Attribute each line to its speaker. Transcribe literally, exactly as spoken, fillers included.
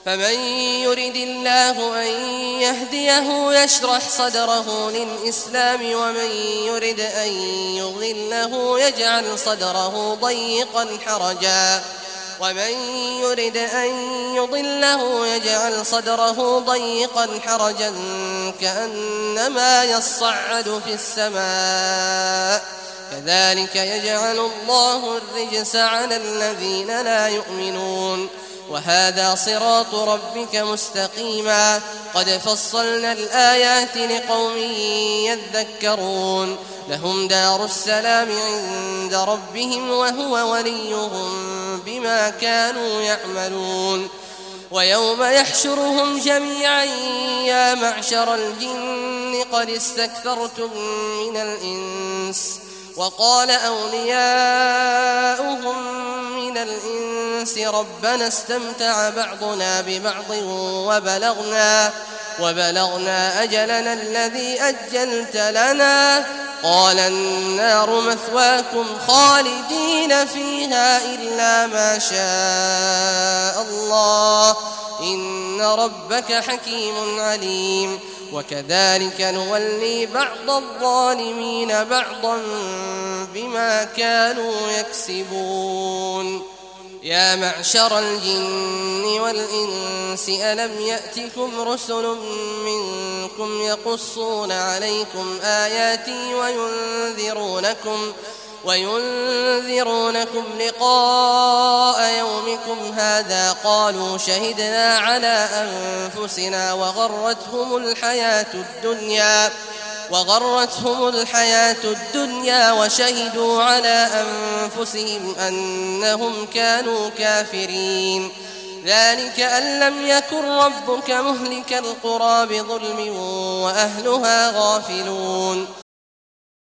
Speaker 1: فمن يرد الله أن يهديه يشرح صدره للإسلام ومن يرد أن يضله يجعل صدره ضيقا حرجا ومن يرد أن يضله يجعل صدره ضيقا حرجا كأنما يصعد في السماء كذلك يجعل الله الرجس على الذين لا يؤمنون وهذا صراط ربك مستقيما قد فصلنا الآيات لقوم يذكرون لهم دار السلام عند ربهم وهو وليهم بما كانوا يعملون ويوم يحشرهم جميعا يا معشر الجن قد استكثرتم من الإنس وقال أولياؤهم من الإنس ربنا استمتع بعضنا ببعض وبلغنا, وبلغنا أجلنا الذي أجلت لنا قال النار مثواكم خالدين فيها إلا ما شاء الله إن ربك حكيم عليم وكذلك نولي بعض الظالمين بعضا بما كانوا يكسبون يا معشر الجن والإنس ألم يأتكم رسل منكم يقصون عليكم آياتي وينذرونكم وينذرونكم لقاء يومكم هذا قالوا شهدنا على أنفسنا وغرتهم الحياة الدنيا وغرتهم الحياة الدنيا وشهدوا على أنفسهم أنهم كانوا كافرين ذلك أن لم يكن ربك مهلك القرى بظلم وأهلها غافلون